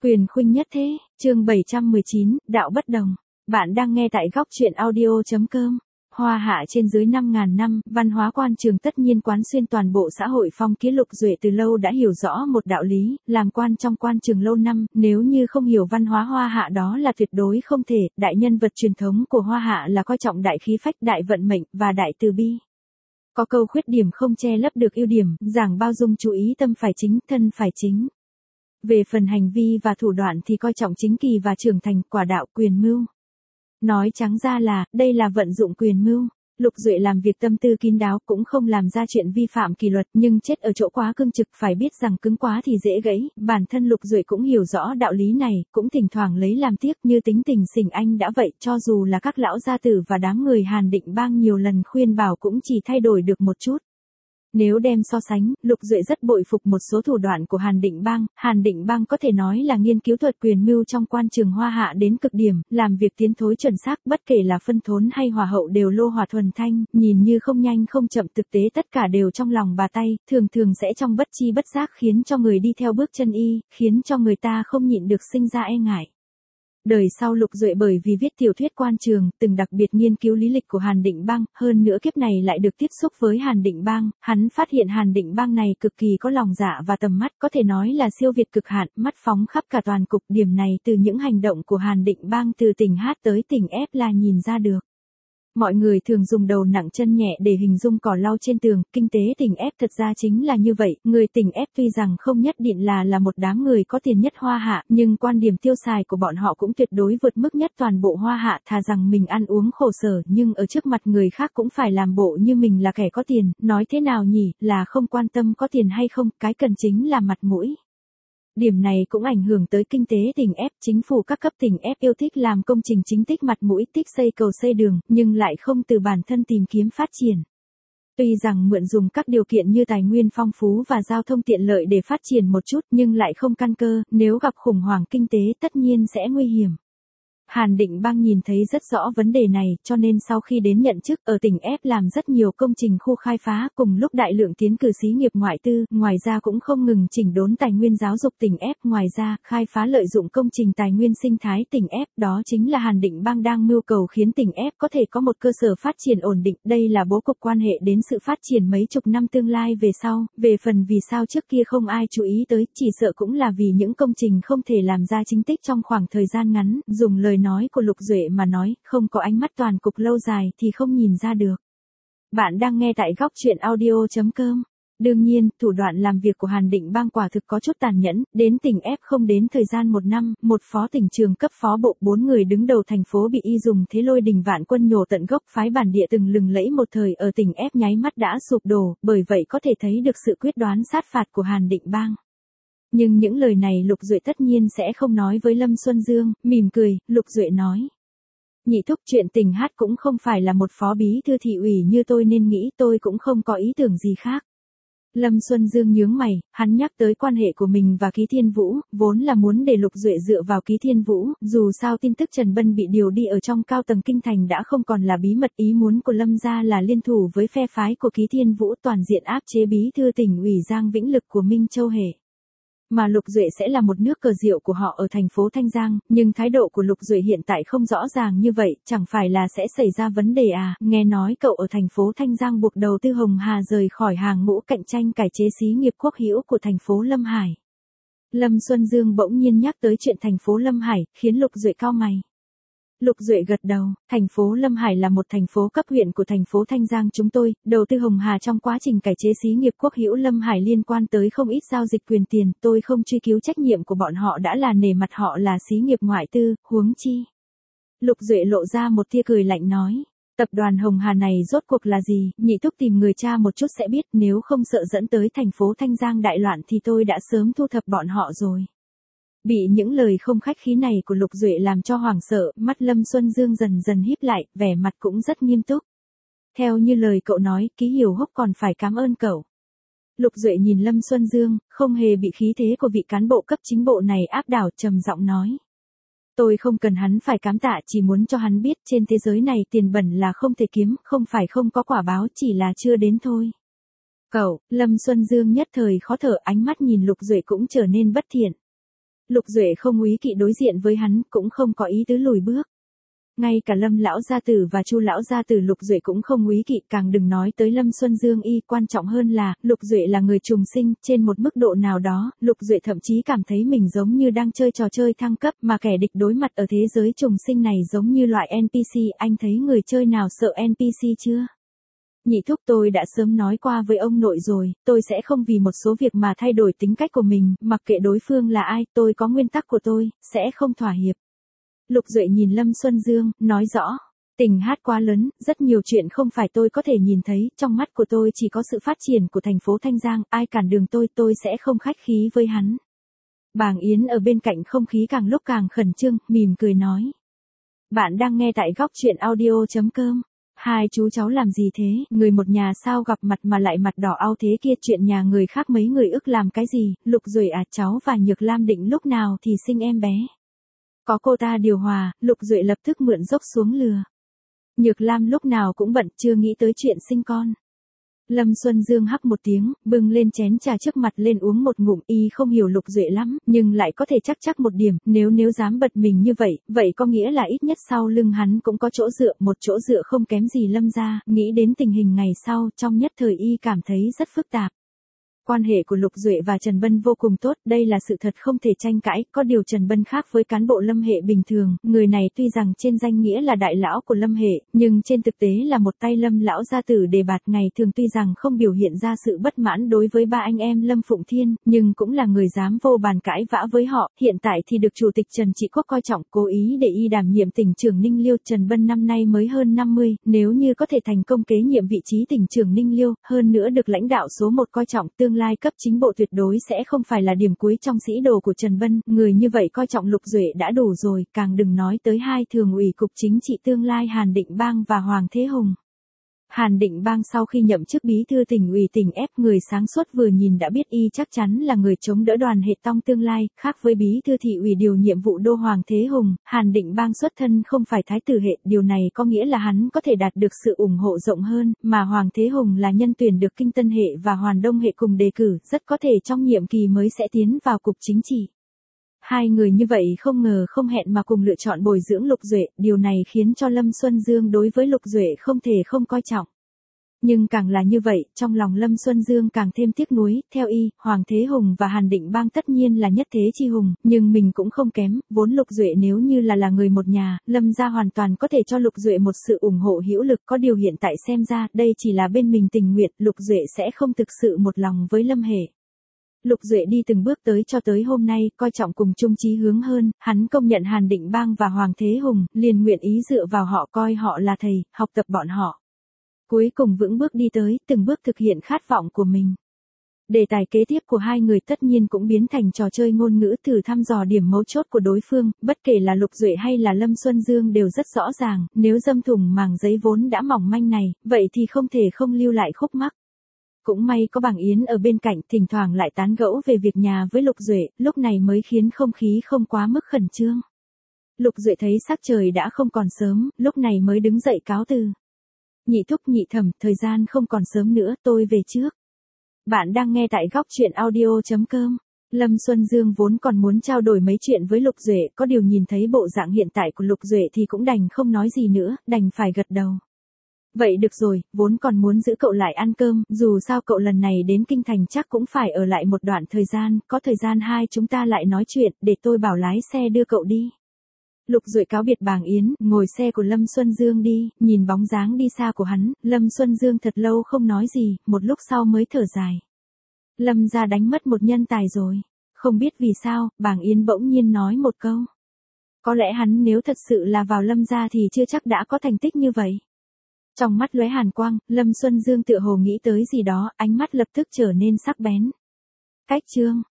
Quyền khuynh nhất thế, chương 719, đạo bất đồng. Bạn đang nghe tại góc truyện audio.com. Hoa hạ trên dưới 5.000 năm, văn hóa quan trường tất nhiên quán xuyên toàn bộ xã hội phong kiến. Lục Duệ từ lâu đã hiểu rõ một đạo lý, làm quan trong quan trường lâu năm, nếu như không hiểu văn hóa Hoa hạ đó là tuyệt đối không thể. Đại nhân vật truyền thống của Hoa hạ là coi trọng đại khí phách, đại vận mệnh, và đại từ bi. Có câu khuyết điểm không che lấp được ưu điểm, giảng bao dung chú ý tâm phải chính, thân phải chính. Về phần hành vi và thủ đoạn thì coi trọng chính kỳ và trưởng thành, quả đạo, quyền mưu. Nói trắng ra là, đây là vận dụng quyền mưu. Lục Duệ làm việc tâm tư kín đáo, cũng không làm ra chuyện vi phạm kỷ luật, nhưng chết ở chỗ quá cương trực, phải biết rằng cứng quá thì dễ gãy. Bản thân Lục Duệ cũng hiểu rõ đạo lý này, cũng thỉnh thoảng lấy làm tiếc, như tính tình Sình Anh đã vậy, cho dù là các lão gia tử và đám người Hàn Định Bang nhiều lần khuyên bảo cũng chỉ thay đổi được một chút. Nếu đem so sánh, Lục Duệ rất bội phục một số thủ đoạn của Hàn Định Bang. Hàn Định Bang có thể nói là nghiên cứu thuật quyền mưu trong quan trường Hoa hạ đến cực điểm, làm việc tiến thối chuẩn xác, bất kể là phân thốn hay hòa hậu đều lô hỏa thuần thanh, nhìn như không nhanh không chậm, thực tế tất cả đều trong lòng bà tay, thường thường sẽ trong bất chi bất giác khiến cho người đi theo bước chân y, khiến cho người ta không nhịn được sinh ra e ngại. Đời sau Lục Duệ bởi vì viết tiểu thuyết quan trường, từng đặc biệt nghiên cứu lý lịch của Hàn Định Bang, hơn nữa kiếp này lại được tiếp xúc với Hàn Định Bang, hắn phát hiện Hàn Định Bang này cực kỳ có lòng dạ và tầm mắt, có thể nói là siêu việt cực hạn, mắt phóng khắp cả toàn cục. Điểm này từ những hành động của Hàn Định Bang từ tỉnh Hát tới tỉnh Ép là nhìn ra được. Mọi người thường dùng đầu nặng chân nhẹ để hình dung cỏ lau trên tường, kinh tế tỉnh Ép thật ra chính là như vậy. Người tỉnh Ép tuy rằng không nhất định là một đám người có tiền nhất Hoa hạ, nhưng quan điểm tiêu xài của bọn họ cũng tuyệt đối vượt mức nhất toàn bộ Hoa hạ, thà rằng mình ăn uống khổ sở nhưng ở trước mặt người khác cũng phải làm bộ như mình là kẻ có tiền. Nói thế nào nhỉ, là không quan tâm có tiền hay không, cái cần chính là mặt mũi. Điểm này cũng ảnh hưởng tới kinh tế tỉnh Ép, chính phủ các cấp tỉnh Ép yêu thích làm công trình chính tích mặt mũi, tích xây cầu xây đường, nhưng lại không từ bản thân tìm kiếm phát triển. Tuy rằng mượn dùng các điều kiện như tài nguyên phong phú và giao thông tiện lợi để phát triển một chút, nhưng lại không căn cơ, nếu gặp khủng hoảng kinh tế tất nhiên sẽ nguy hiểm. Hàn Định Bang nhìn thấy rất rõ vấn đề này, cho nên sau khi đến nhận chức ở tỉnh Ép làm rất nhiều công trình khu khai phá, cùng lúc đại lượng tiến cử xí nghiệp ngoại tư, ngoài ra cũng không ngừng chỉnh đốn tài nguyên giáo dục tỉnh Ép, ngoài ra, khai phá lợi dụng công trình tài nguyên sinh thái tỉnh Ép, đó chính là Hàn Định Bang đang mưu cầu khiến tỉnh Ép có thể có một cơ sở phát triển ổn định, đây là bố cục quan hệ đến sự phát triển mấy chục năm tương lai về sau. Về phần vì sao trước kia không ai chú ý tới, chỉ sợ cũng là vì những công trình không thể làm ra chính tích trong khoảng thời gian ngắn, dùng lời nói của Lục Duệ mà nói, không có ánh mắt toàn cục lâu dài thì không nhìn ra được. Bạn đang nghe tại góc truyện audio.com. Đương nhiên, thủ đoạn làm việc của Hàn Định Bang quả thực có chút tàn nhẫn, đến tỉnh Ép không đến thời gian một năm, một phó tỉnh trường cấp phó bộ, 4 người đứng đầu thành phố bị y dùng thế lôi đình vạn quân nhổ tận gốc. Phái bản địa từng lừng lẫy một thời ở tỉnh Ép nháy mắt đã sụp đổ, bởi vậy có thể thấy được sự quyết đoán sát phạt của Hàn Định Bang. Nhưng những lời này Lục Duệ tất nhiên sẽ không nói với Lâm Xuân Dương, mỉm cười, Lục Duệ nói. Nhị thúc, chuyện tỉnh Hát cũng không phải là một phó bí thư thị ủy như tôi nên nghĩ, tôi cũng không có ý tưởng gì khác. Lâm Xuân Dương nhướng mày, hắn nhắc tới quan hệ của mình và Ký Thiên Vũ, vốn là muốn để Lục Duệ dựa vào Ký Thiên Vũ, dù sao tin tức Trần Bân bị điều đi ở trong cao tầng kinh thành đã không còn là bí mật. Ý muốn của Lâm gia là liên thủ với phe phái của Ký Thiên Vũ toàn diện áp chế bí thư tỉnh ủy Giang Vĩnh Lực của Minh Châu Hệ. Mà Lục Duệ sẽ là một nước cờ rượu của họ ở thành phố Thanh Giang, nhưng thái độ của Lục Duệ hiện tại không rõ ràng như vậy, chẳng phải là sẽ xảy ra vấn đề à? Nghe nói cậu ở thành phố Thanh Giang buộc đầu tư Hồng Hà rời khỏi hàng ngũ cạnh tranh cải chế xí nghiệp quốc hữu của thành phố Lâm Hải. Lâm Xuân Dương bỗng nhiên nhắc tới chuyện thành phố Lâm Hải, khiến Lục Duệ cau mày. Lục Duệ gật đầu, thành phố Lâm Hải là một thành phố cấp huyện của thành phố Thanh Giang chúng tôi, đầu tư Hồng Hà trong quá trình cải chế xí nghiệp quốc hữu Lâm Hải liên quan tới không ít giao dịch quyền tiền, tôi không truy cứu trách nhiệm của bọn họ đã là nể mặt họ là xí nghiệp ngoại tư, huống chi. Lục Duệ lộ ra một tia cười lạnh nói, tập đoàn Hồng Hà này rốt cuộc là gì, nhị thúc tìm người tra một chút sẽ biết, nếu không sợ dẫn tới thành phố Thanh Giang đại loạn thì tôi đã sớm thu thập bọn họ rồi. Bị những lời không khách khí này của Lục Duệ làm cho hoảng sợ, mắt Lâm Xuân Dương dần dần híp lại, vẻ mặt cũng rất nghiêm túc. Theo như lời cậu nói, Ký Hiểu Húc còn phải cảm ơn cậu. Lục Duệ nhìn Lâm Xuân Dương, không hề bị khí thế của vị cán bộ cấp chính bộ này áp đảo, trầm giọng nói. Tôi không cần hắn phải cảm tạ, chỉ muốn cho hắn biết trên thế giới này tiền bẩn là không thể kiếm, không phải không có quả báo, chỉ là chưa đến thôi. Cậu, Lâm Xuân Dương nhất thời khó thở, ánh mắt nhìn Lục Duệ cũng trở nên bất thiện. Lục Duệ không úy kỵ đối diện với hắn, cũng không có ý tứ lùi bước. Ngay cả Lâm lão gia tử và Chu lão gia tử Lục Duệ cũng không úy kỵ, càng đừng nói tới Lâm Xuân Dương y, quan trọng hơn là, Lục Duệ là người trùng sinh, trên một mức độ nào đó, Lục Duệ thậm chí cảm thấy mình giống như đang chơi trò chơi thăng cấp, mà kẻ địch đối mặt ở thế giới trùng sinh này giống như loại NPC, anh thấy người chơi nào sợ NPC chưa? Nhị thúc, tôi đã sớm nói qua với ông nội rồi, tôi sẽ không vì một số việc mà thay đổi tính cách của mình, mặc kệ đối phương là ai, tôi có nguyên tắc của tôi, sẽ không thỏa hiệp. Lục Duệ nhìn Lâm Xuân Dương, nói rõ, tình hát quá lớn, rất nhiều chuyện không phải tôi có thể nhìn thấy, trong mắt của tôi chỉ có sự phát triển của thành phố Thanh Giang, ai cản đường tôi sẽ không khách khí với hắn. Bàng Yến ở bên cạnh không khí càng lúc càng khẩn trương, mỉm cười nói. Bạn đang nghe tại góc truyện audio.com. Hai chú cháu làm gì thế, người một nhà sao gặp mặt mà lại mặt đỏ ao thế kia, chuyện nhà người khác mấy người ức làm cái gì, Lục Duệ à, cháu và Nhược Lam định lúc nào thì sinh em bé. Có cô ta điều hòa, Lục Duệ lập tức mượn dốc xuống lừa. Nhược Lam lúc nào cũng bận, chưa nghĩ tới chuyện sinh con. Lâm Xuân Dương hắc một tiếng, bưng lên chén trà trước mặt lên uống một ngụm, y không hiểu Lục Duệ lắm, nhưng lại có thể chắc một điểm, nếu dám bật mình như vậy có nghĩa là ít nhất sau lưng hắn cũng có chỗ dựa, một chỗ dựa không kém gì Lâm gia, nghĩ đến tình hình ngày sau, trong nhất thời y cảm thấy rất phức tạp. Quan hệ của Lục Duệ và Trần Bân vô cùng tốt, đây là sự thật không thể tranh cãi, có điều Trần Bân khác với cán bộ Lâm hệ bình thường, người này tuy rằng trên danh nghĩa là đại lão của Lâm hệ, nhưng trên thực tế là một tay Lâm lão gia tử đề bạt, ngày thường tuy rằng không biểu hiện ra sự bất mãn đối với ba anh em Lâm Phụng Thiên, nhưng cũng là người dám vô bàn cãi vã với họ, hiện tại thì được Chủ tịch Trần Trị Quốc coi trọng, cố ý để y đảm nhiệm tỉnh trưởng Ninh Liêu. Trần Bân năm nay mới hơn 50, nếu như có thể thành công kế nhiệm vị trí tỉnh trưởng Ninh Liêu, hơn nữa được lãnh đạo số 1 coi trọng, tương lai cấp chính bộ tuyệt đối sẽ không phải là điểm cuối trong sĩ đồ của Trần Bân, người như vậy coi trọng Lục Duệ đã đủ rồi, càng đừng nói tới hai thường ủy cục chính trị tương lai Hàn Định Bang và Hoàng Thế Hùng. Hàn Định Bang sau khi nhậm chức bí thư tỉnh ủy tỉnh ép, người sáng suốt vừa nhìn đã biết y chắc chắn là người chống đỡ Đoàn Hệ Tông tương lai, khác với bí thư thị ủy điều nhiệm vụ đô Hoàng Thế Hùng, Hàn Định Bang xuất thân không phải thái tử hệ, điều này có nghĩa là hắn có thể đạt được sự ủng hộ rộng hơn, mà Hoàng Thế Hùng là nhân tuyển được Kinh Tân hệ và Hoàn Đông hệ cùng đề cử, rất có thể trong nhiệm kỳ mới sẽ tiến vào cục chính trị. Hai người như vậy không ngờ không hẹn mà cùng lựa chọn bồi dưỡng Lục Duệ, điều này khiến cho Lâm Xuân Dương đối với Lục Duệ không thể không coi trọng. Nhưng càng là như vậy, trong lòng Lâm Xuân Dương càng thêm tiếc nuối, theo y, Hoàng Thế Hùng và Hàn Định Bang tất nhiên là nhất thế chi hùng, nhưng mình cũng không kém, vốn Lục Duệ nếu như là người một nhà, Lâm gia hoàn toàn có thể cho Lục Duệ một sự ủng hộ hữu lực, có điều hiện tại xem ra, đây chỉ là bên mình tình nguyện, Lục Duệ sẽ không thực sự một lòng với Lâm hệ. Lục Duệ đi từng bước tới cho tới hôm nay, coi trọng cùng chung chí hướng hơn, hắn công nhận Hàn Định Bang và Hoàng Thế Hùng, liền nguyện ý dựa vào họ, coi họ là thầy, học tập bọn họ. Cuối cùng vững bước đi tới, từng bước thực hiện khát vọng của mình. Đề tài kế tiếp của hai người tất nhiên cũng biến thành trò chơi ngôn ngữ, thử thăm dò điểm mấu chốt của đối phương, bất kể là Lục Duệ hay là Lâm Xuân Dương đều rất rõ ràng, nếu dâm thủng màng giấy vốn đã mỏng manh này, vậy thì không thể không lưu lại khúc mắc. Cũng may có Bàng Yến ở bên cạnh, thỉnh thoảng lại tán gẫu về việc nhà với Lục Duệ, lúc này mới khiến không khí không quá mức khẩn trương. Lục Duệ thấy sắc trời đã không còn sớm, lúc này mới đứng dậy cáo từ. Nhị thúc nhị thẩm, thời gian không còn sớm nữa, tôi về trước. Bạn đang nghe tại góc truyện audio.com. Lâm Xuân Dương vốn còn muốn trao đổi mấy chuyện với Lục Duệ, có điều nhìn thấy bộ dạng hiện tại của Lục Duệ thì cũng đành không nói gì nữa, đành phải gật đầu. Vậy được rồi, vốn còn muốn giữ cậu lại ăn cơm, dù sao cậu lần này đến Kinh Thành chắc cũng phải ở lại một đoạn thời gian, có thời gian hai chúng ta lại nói chuyện, để tôi bảo lái xe đưa cậu đi. Lục Duệ cáo biệt Bàng Yến, ngồi xe của Lâm Xuân Dương đi, nhìn bóng dáng đi xa của hắn, Lâm Xuân Dương thật lâu không nói gì, một lúc sau mới thở dài. Lâm gia đánh mất một nhân tài rồi. Không biết vì sao, Bàng Yến bỗng nhiên nói một câu. Có lẽ hắn nếu thật sự là vào Lâm gia thì chưa chắc đã có thành tích như vậy. Trong mắt lóe hàn quang, Lâm Xuân Dương tựa hồ nghĩ tới gì đó, ánh mắt lập tức trở nên sắc bén. Cách chương